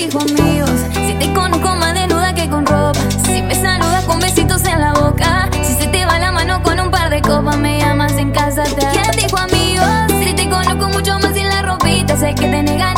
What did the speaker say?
dijo amigos? Si te conozco más desnuda que con ropa, si me saludas con besitos en la boca, si se te va la mano con un par de copas, me llamas en casa. ¿Quién dijo amigos? Si te conozco mucho más sin la ropita, sé que te negan